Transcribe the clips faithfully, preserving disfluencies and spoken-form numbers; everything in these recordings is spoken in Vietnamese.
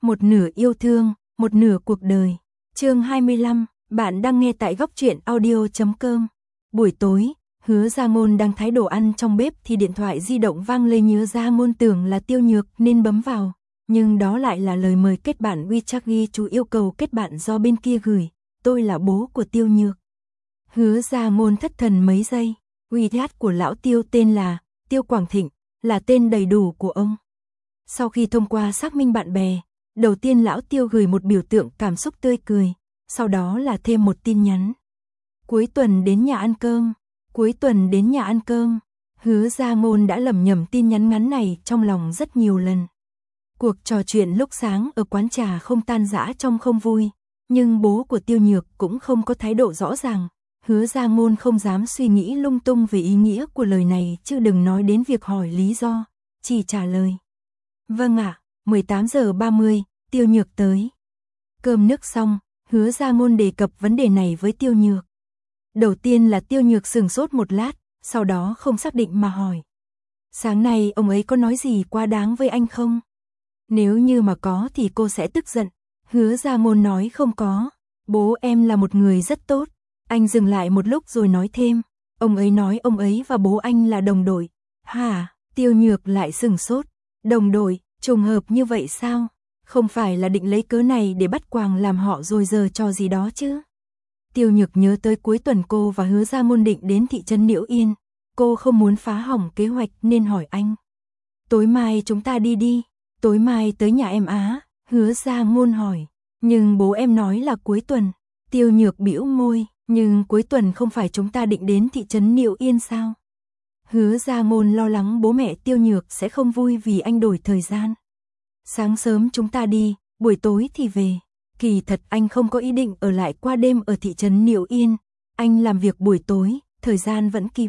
Một nửa yêu thương, một nửa cuộc đời. Chương hai mươi lăm, bạn đang nghe tại góc truyện audio chấm com. Buổi tối, Hứa Gia Ngôn đang thái đồ ăn trong bếp thì điện thoại di động vang lên, nhớ ra Ngôn tưởng là Tiêu Nhược nên bấm vào, nhưng đó lại là lời mời kết bạn WeChat ghi chú yêu cầu kết bạn do bên kia gửi, tôi là bố của Tiêu Nhược. Hứa Gia Ngôn thất thần mấy giây, WeChat của lão Tiêu tên là Tiêu Quảng Thịnh, là tên đầy đủ của ông. Sau khi thông qua xác minh bạn bè, đầu tiên lão Tiêu gửi một biểu tượng cảm xúc tươi cười, sau đó là thêm một tin nhắn. Cuối tuần đến nhà ăn cơm, cuối tuần đến nhà ăn cơm. Hứa Gia Ngôn đã lẩm nhẩm tin nhắn ngắn này trong lòng rất nhiều lần. Cuộc trò chuyện lúc sáng ở quán trà không tan rã trong không vui, nhưng bố của Tiêu Nhược cũng không có thái độ rõ ràng. Hứa Gia Ngôn không dám suy nghĩ lung tung về ý nghĩa của lời này, chứ đừng nói đến việc hỏi lý do, chỉ trả lời. Vâng ạ, mười tám giờ ba mươi, Tiêu Nhược tới. Cơm nước xong, Hứa Gia Ngôn đề cập vấn đề này với Tiêu Nhược. Đầu tiên là Tiêu Nhược sửng sốt một lát, sau đó không xác định mà hỏi. Sáng nay ông ấy có nói gì quá đáng với anh không? Nếu như mà có thì cô sẽ tức giận. Hứa Gia Ngôn nói không có, bố em là một người rất tốt. Anh dừng lại một lúc rồi nói thêm, ông ấy nói ông ấy và bố anh là đồng đội. Hả? Tiêu Nhược lại sửng sốt. Đồng đội, trùng hợp như vậy sao? Không phải là định lấy cớ này để bắt quàng làm họ rồi giờ trò gì đó chứ? Tiêu Nhược nhớ tới cuối tuần cô và Hứa Gia Ngôn định đến thị trấn Liễu Yên. Cô không muốn phá hỏng kế hoạch nên hỏi anh. Tối mai chúng ta đi đi. Tối mai tới nhà em á? Hứa Gia Ngôn hỏi. Nhưng bố em nói là cuối tuần. Tiêu Nhược bĩu môi. Nhưng cuối tuần không phải chúng ta định đến thị trấn Liễu Yên sao? Hứa Gia Ngôn lo lắng bố mẹ Tiêu Nhược sẽ không vui vì anh đổi thời gian. Sáng sớm chúng ta đi, buổi tối thì về. Kỳ thật anh không có ý định ở lại qua đêm ở thị trấn Liễu Yên. Anh làm việc buổi tối, thời gian vẫn kịp.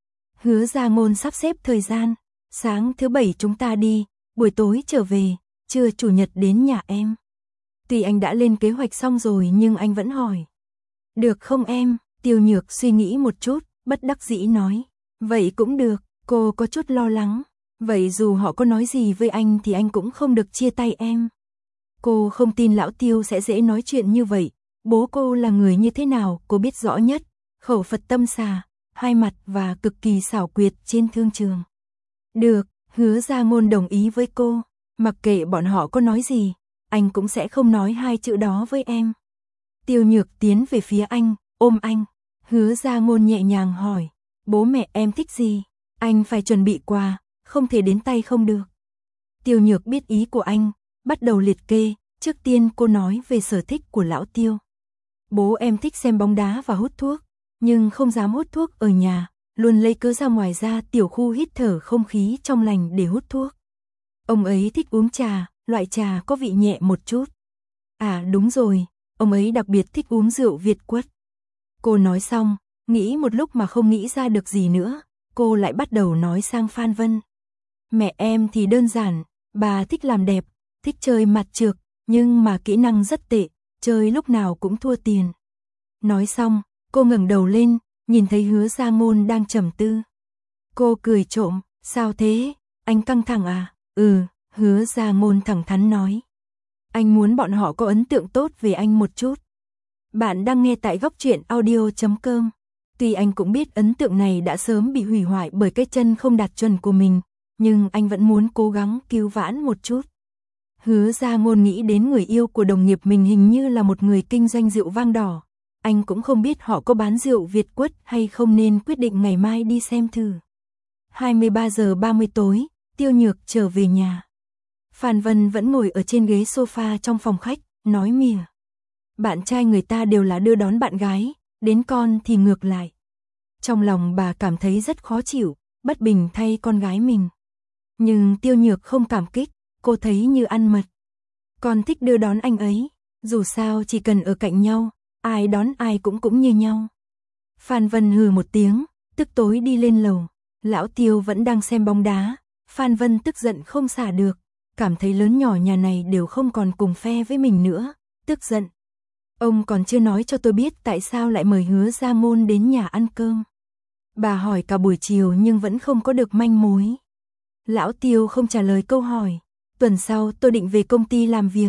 Hứa Gia Ngôn sắp xếp thời gian. Sáng thứ bảy chúng ta đi, buổi tối trở về, trưa chủ nhật đến nhà em. Tuy anh đã lên kế hoạch xong rồi nhưng anh vẫn hỏi. Được không em? Tiêu Nhược suy nghĩ một chút, bất đắc dĩ nói. Vậy cũng được, cô có chút lo lắng. Vậy dù họ có nói gì với anh thì anh cũng không được chia tay em. Cô không tin lão Tiêu sẽ dễ nói chuyện như vậy. Bố cô là người như thế nào cô biết rõ nhất. Khẩu Phật tâm xà, hai mặt và cực kỳ xảo quyệt trên thương trường. Được, Hứa Gia Ngôn đồng ý với cô. Mặc kệ bọn họ có nói gì, anh cũng sẽ không nói hai chữ đó với em. Tiêu Nhược tiến về phía anh, ôm anh. Hứa Gia Ngôn nhẹ nhàng hỏi. Bố mẹ em thích gì? Anh phải chuẩn bị quà, không thể đến tay không được. Tiêu Nhược biết ý của anh, bắt đầu liệt kê. Trước tiên cô nói về sở thích của lão Tiêu. Bố em thích xem bóng đá và hút thuốc, nhưng không dám hút thuốc ở nhà, luôn lấy cớ ra ngoài ra tiểu khu hít thở không khí trong lành để hút thuốc. Ông ấy thích uống trà, loại trà có vị nhẹ một chút. À đúng rồi, ông ấy đặc biệt thích uống rượu Việt quất. Cô nói xong, nghĩ một lúc mà không nghĩ ra được gì nữa, cô lại bắt đầu nói sang Phan Vân. Mẹ em thì đơn giản, bà thích làm đẹp, thích chơi mặt trược, nhưng mà kỹ năng rất tệ, chơi lúc nào cũng thua tiền. Nói xong, cô ngẩng đầu lên, nhìn thấy Hứa Gia Ngôn đang trầm tư. Cô cười trộm, sao thế, anh căng thẳng à? Ừ, Hứa Gia Ngôn thẳng thắn nói. Anh muốn bọn họ có ấn tượng tốt về anh một chút. Bạn đang nghe tại góc truyện audio chấm com. Tuy anh cũng biết ấn tượng này đã sớm bị hủy hoại bởi cái chân không đạt chuẩn của mình, nhưng anh vẫn muốn cố gắng cứu vãn một chút. Hứa Gia Ngôn nghĩ đến người yêu của đồng nghiệp mình hình như là một người kinh doanh rượu vang đỏ. Anh cũng không biết họ có bán rượu Việt quất hay không nên quyết định ngày mai đi xem thử. hai mươi ba giờ ba mươi tối, Tiêu Nhược trở về nhà. Phan Vân vẫn ngồi ở trên ghế sofa trong phòng khách, nói mỉa. Bạn trai người ta đều là đưa đón bạn gái, đến con thì ngược lại. Trong lòng bà cảm thấy rất khó chịu, bất bình thay con gái mình. Nhưng Tiêu Nhược không cảm kích, cô thấy như ăn mật. Con thích đưa đón anh ấy, dù sao chỉ cần ở cạnh nhau, ai đón ai cũng cũng như nhau. Phan Vân hừ một tiếng, tức tối đi lên lầu. Lão Tiêu vẫn đang xem bóng đá, Phan Vân tức giận không xả được, cảm thấy lớn nhỏ nhà này đều không còn cùng phe với mình nữa, tức giận. Ông còn chưa nói cho tôi biết tại sao lại mời Hứa Gia Ngôn đến nhà ăn cơm. Bà hỏi cả buổi chiều nhưng vẫn không có được manh mối. Lão Tiêu không trả lời câu hỏi. Tuần sau tôi định về công ty làm việc,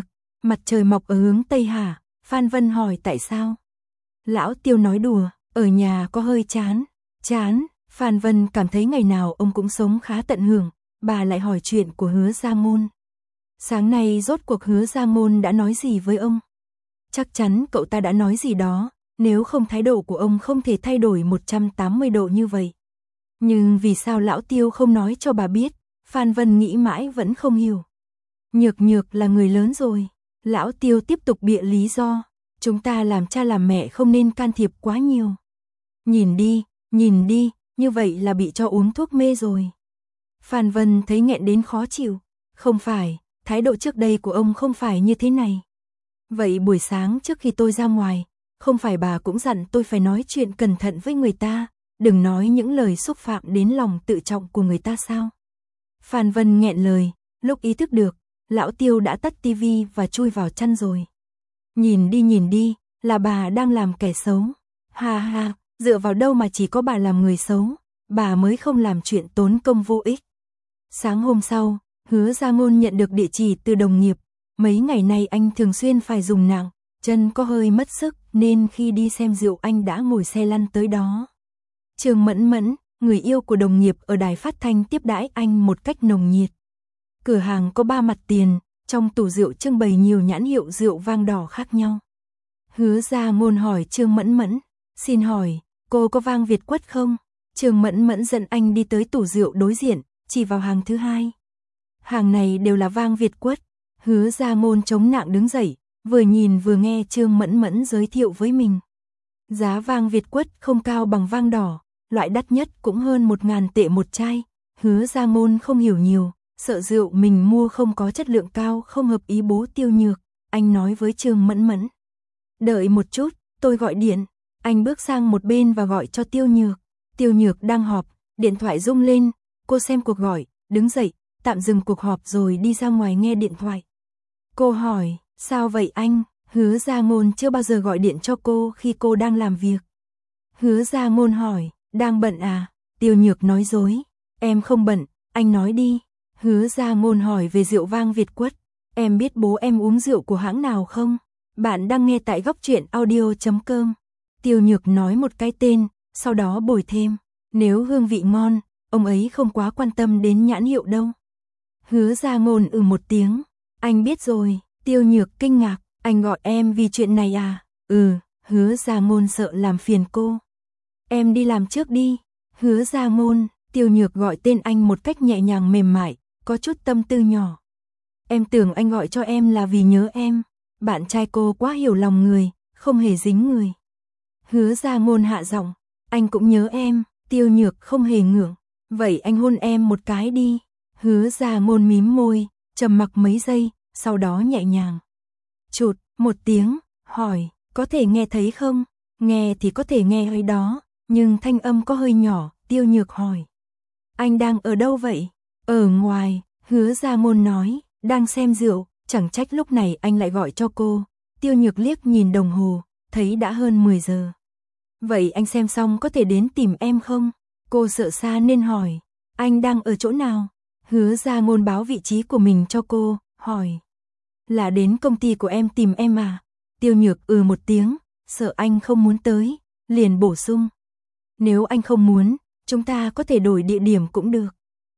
Mặt trời mọc ở hướng Tây hả? Phan Vân hỏi tại sao? Lão Tiêu nói đùa, ở nhà có hơi chán. Chán, Phan Vân cảm thấy ngày nào ông cũng sống khá tận hưởng, bà lại hỏi chuyện của Hứa Gia Ngôn. Sáng nay rốt cuộc Hứa Gia Ngôn đã nói gì với ông? Chắc chắn cậu ta đã nói gì đó, nếu không thái độ của ông không thể thay đổi một trăm tám mươi độ như vậy. Nhưng vì sao Lão Tiêu không nói cho bà biết? Phan Vân nghĩ mãi vẫn không hiểu. Nhược Nhược là người lớn rồi. Lão Tiêu tiếp tục bịa lý do. Chúng ta làm cha làm mẹ không nên can thiệp quá nhiều. Nhìn đi, nhìn đi, như vậy là bị cho uống thuốc mê rồi. Phan Vân thấy nghẹn đến khó chịu. Không phải, thái độ trước đây của ông không phải như thế này. Vậy buổi sáng trước khi tôi ra ngoài, không phải bà cũng dặn tôi phải nói chuyện cẩn thận với người ta, đừng nói những lời xúc phạm đến lòng tự trọng của người ta sao? Phan Vân nghẹn lời, lúc ý thức được, Lão Tiêu đã tắt tivi và chui vào chăn rồi. Nhìn đi nhìn đi, là bà đang làm kẻ xấu. Ha ha, dựa vào đâu mà chỉ có bà làm người xấu, bà mới không làm chuyện tốn công vô ích. Sáng hôm sau, Hứa Gia Ngôn nhận được địa chỉ từ đồng nghiệp. Mấy ngày nay anh thường xuyên phải dùng nặng, chân có hơi mất sức nên khi đi xem rượu anh đã ngồi xe lăn tới đó. Trương Mẫn Mẫn, người yêu của đồng nghiệp ở đài phát thanh tiếp đãi anh một cách nồng nhiệt. Cửa hàng có ba mặt tiền, trong tủ rượu trưng bày nhiều nhãn hiệu rượu vang đỏ khác nhau. Hứa Gia Ngôn hỏi Trương Mẫn Mẫn, xin hỏi, cô có vang Việt Quất không? Trương Mẫn Mẫn dẫn anh đi tới tủ rượu đối diện, chỉ vào hàng thứ hai. Hàng này đều là vang Việt Quất. Hứa Gia Ngôn chống nạng đứng dậy, vừa nhìn vừa nghe Trương Mẫn Mẫn giới thiệu với mình. Giá vang Việt Quất không cao bằng vang đỏ, loại đắt nhất cũng hơn một ngàn tệ một chai. Hứa Gia Ngôn không hiểu nhiều, sợ rượu mình mua không có chất lượng cao không hợp ý bố Tiêu Nhược. Anh nói với Trương Mẫn Mẫn. Đợi một chút, tôi gọi điện. Anh bước sang một bên và gọi cho Tiêu Nhược. Tiêu Nhược đang họp, điện thoại rung lên, cô xem cuộc gọi, đứng dậy, tạm dừng cuộc họp rồi đi ra ngoài nghe điện thoại. Cô hỏi, sao vậy anh? Hứa Gia Ngôn chưa bao giờ gọi điện cho cô khi cô đang làm việc. Hứa Gia Ngôn hỏi, đang bận à? Tiêu Nhược nói dối, em không bận, anh nói đi. Hứa Gia Ngôn hỏi về rượu vang Việt Quất. Em biết bố em uống rượu của hãng nào không? Bạn đang nghe tại góc truyện audio chấm com. Tiêu Nhược nói một cái tên, sau đó bồi thêm, nếu hương vị ngon, ông ấy không quá quan tâm đến nhãn hiệu đâu. Hứa Gia Ngôn ừ một tiếng, anh biết rồi. Tiêu Nhược kinh ngạc, anh gọi em vì chuyện này à? Ừ, Hứa Gia Ngôn sợ làm phiền cô. Em đi làm trước đi. Hứa Gia Ngôn, Tiêu Nhược gọi tên anh một cách nhẹ nhàng mềm mại, có chút tâm tư nhỏ. Em tưởng anh gọi cho em là vì nhớ em. Bạn trai cô quá hiểu lòng người, không hề dính người. Hứa Gia Ngôn hạ giọng, anh cũng nhớ em. Tiêu Nhược không hề ngượng, vậy anh hôn em một cái đi. Hứa Gia Ngôn mím môi, trầm mặc mấy giây, sau đó nhẹ nhàng chụt một tiếng, hỏi, có thể nghe thấy không? Nghe thì có thể nghe ấy đó, nhưng thanh âm có hơi nhỏ. Tiêu Nhược hỏi, anh đang ở đâu vậy? Ở ngoài. Hứa Gia Ngôn nói, đang xem rượu, chẳng trách lúc này anh lại gọi cho cô. Tiêu Nhược liếc nhìn đồng hồ, thấy đã hơn mười giờ. Vậy anh xem xong có thể đến tìm em không? Cô sợ xa nên hỏi, anh đang ở chỗ nào? Hứa Gia Ngôn báo vị trí của mình cho cô, hỏi, là đến công ty của em tìm em à? Tiêu Nhược ừ một tiếng, sợ anh không muốn tới, liền bổ sung, nếu anh không muốn, chúng ta có thể đổi địa điểm cũng được.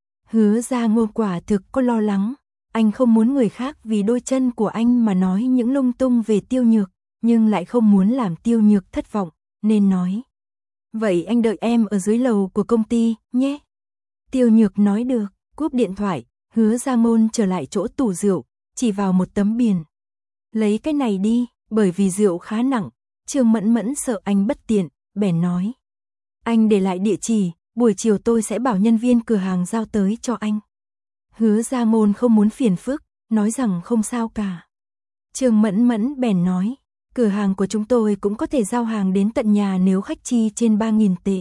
Hứa Gia Ngôn quả thực có lo lắng, anh không muốn người khác vì đôi chân của anh mà nói những lung tung về Tiêu Nhược, nhưng lại không muốn làm Tiêu Nhược thất vọng, nên nói, vậy anh đợi em ở dưới lầu của công ty, nhé. Tiêu Nhược nói được, cúp điện thoại. Hứa Gia Ngôn trở lại chỗ tủ rượu, chỉ vào một tấm biển. Lấy cái này đi, bởi vì rượu khá nặng. Trương Mẫn Mẫn sợ anh bất tiện, bèn nói, anh để lại địa chỉ, buổi chiều tôi sẽ bảo nhân viên cửa hàng giao tới cho anh. Hứa Gia Ngôn không muốn phiền phức, nói rằng không sao cả. Trương Mẫn Mẫn bèn nói, cửa hàng của chúng tôi cũng có thể giao hàng đến tận nhà nếu khách chi trên ba nghìn tệ.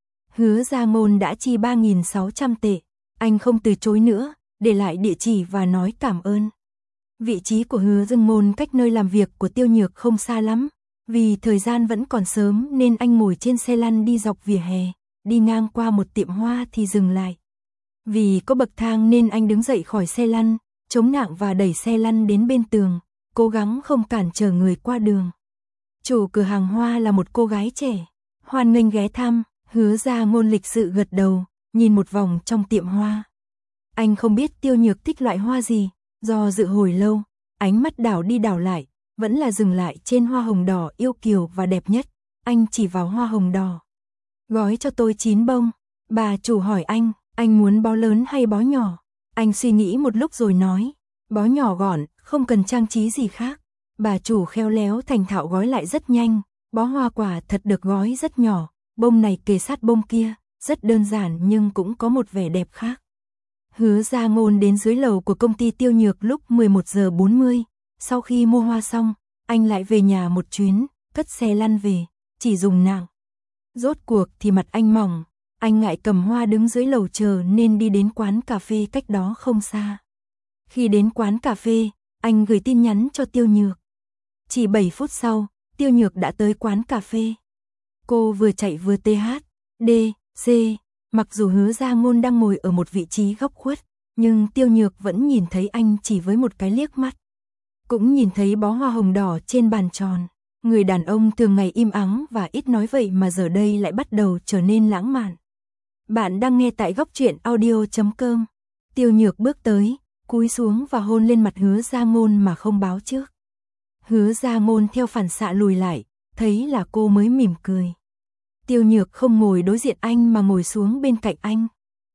Hứa Gia Ngôn đã chi ba nghìn sáu trăm tệ, anh không từ chối nữa, để lại địa chỉ và nói cảm ơn. Vị trí của Hứa Gia Ngôn cách nơi làm việc của Tiêu Nhược không xa lắm, vì thời gian vẫn còn sớm nên anh ngồi trên xe lăn đi dọc vỉa hè, đi ngang qua một tiệm hoa thì dừng lại. Vì có bậc thang nên anh đứng dậy khỏi xe lăn, chống nạng và đẩy xe lăn đến bên tường, cố gắng không cản trở người qua đường. Chủ cửa hàng hoa là một cô gái trẻ, hoan nghênh ghé thăm, Hứa Gia Ngôn lịch sự gật đầu, nhìn một vòng trong tiệm hoa. Anh không biết Tiêu Nhược thích loại hoa gì, do dự hồi lâu, ánh mắt đảo đi đảo lại, vẫn là dừng lại trên hoa hồng đỏ yêu kiều và đẹp nhất. Anh chỉ vào hoa hồng đỏ. Gói cho tôi chín bông. Bà chủ hỏi anh, anh muốn bó lớn hay bó nhỏ? Anh suy nghĩ một lúc rồi nói, bó nhỏ gọn, không cần trang trí gì khác. Bà chủ khéo léo thành thạo gói lại rất nhanh, bó hoa quả thật được gói rất nhỏ, bông này kề sát bông kia, rất đơn giản nhưng cũng có một vẻ đẹp khác. Hứa Gia Ngôn đến dưới lầu của công ty Tiêu Nhược lúc mười một giờ bốn mươi, sau khi mua hoa xong, anh lại về nhà một chuyến, cất xe lăn về, chỉ dùng nặng. Rốt cuộc thì mặt anh mỏng, anh ngại cầm hoa đứng dưới lầu chờ nên đi đến quán cà phê cách đó không xa. Khi đến quán cà phê, anh gửi tin nhắn cho Tiêu Nhược. Chỉ bảy phút sau, Tiêu Nhược đã tới quán cà phê. Cô vừa chạy vừa tê hát, đê, xê, mặc dù Hứa Gia Ngôn đang ngồi ở một vị trí góc khuất, nhưng Tiêu Nhược vẫn nhìn thấy anh chỉ với một cái liếc mắt. Cũng nhìn thấy bó hoa hồng đỏ trên bàn tròn. Người đàn ông thường ngày im ắng và ít nói vậy mà giờ đây lại bắt đầu trở nên lãng mạn. Bạn đang nghe tại góc truyện audio chấm com. Tiêu Nhược bước tới, cúi xuống và hôn lên mặt Hứa Gia Ngôn mà không báo trước. Hứa Gia Ngôn theo phản xạ lùi lại, thấy là cô mới mỉm cười. Tiêu Nhược không ngồi đối diện anh mà ngồi xuống bên cạnh anh.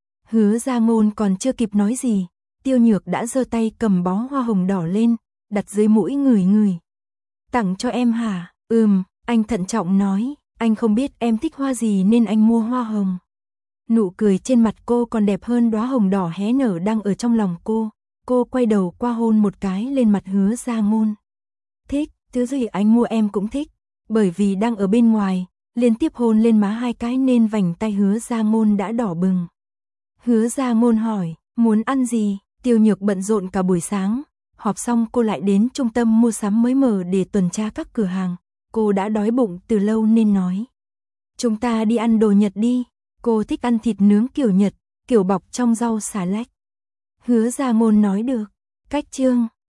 Hứa Gia Ngôn còn chưa kịp nói gì, Tiêu Nhược đã giơ tay cầm bó hoa hồng đỏ lên, đặt dưới mũi ngửi ngửi. Tặng cho em hả? Ừm, anh thận trọng nói, anh không biết em thích hoa gì nên anh mua hoa hồng. Nụ cười trên mặt cô còn đẹp hơn đóa hồng đỏ hé nở đang ở trong lòng cô. Cô quay đầu qua hôn một cái lên mặt Hứa Gia Ngôn. Thích, thứ gì anh mua em cũng thích. Bởi vì đang ở bên ngoài, liên tiếp hôn lên má hai cái nên vành tay Hứa Gia Ngôn đã đỏ bừng. Hứa Gia Ngôn hỏi, muốn ăn gì? Tiêu Nhược bận rộn cả buổi sáng. Họp xong cô lại đến trung tâm mua sắm mới mở để tuần tra các cửa hàng. Cô đã đói bụng từ lâu nên nói, chúng ta đi ăn đồ Nhật đi. Cô thích ăn thịt nướng kiểu Nhật, kiểu bọc trong rau xà lách. Hứa Gia Ngôn nói được. Cách chương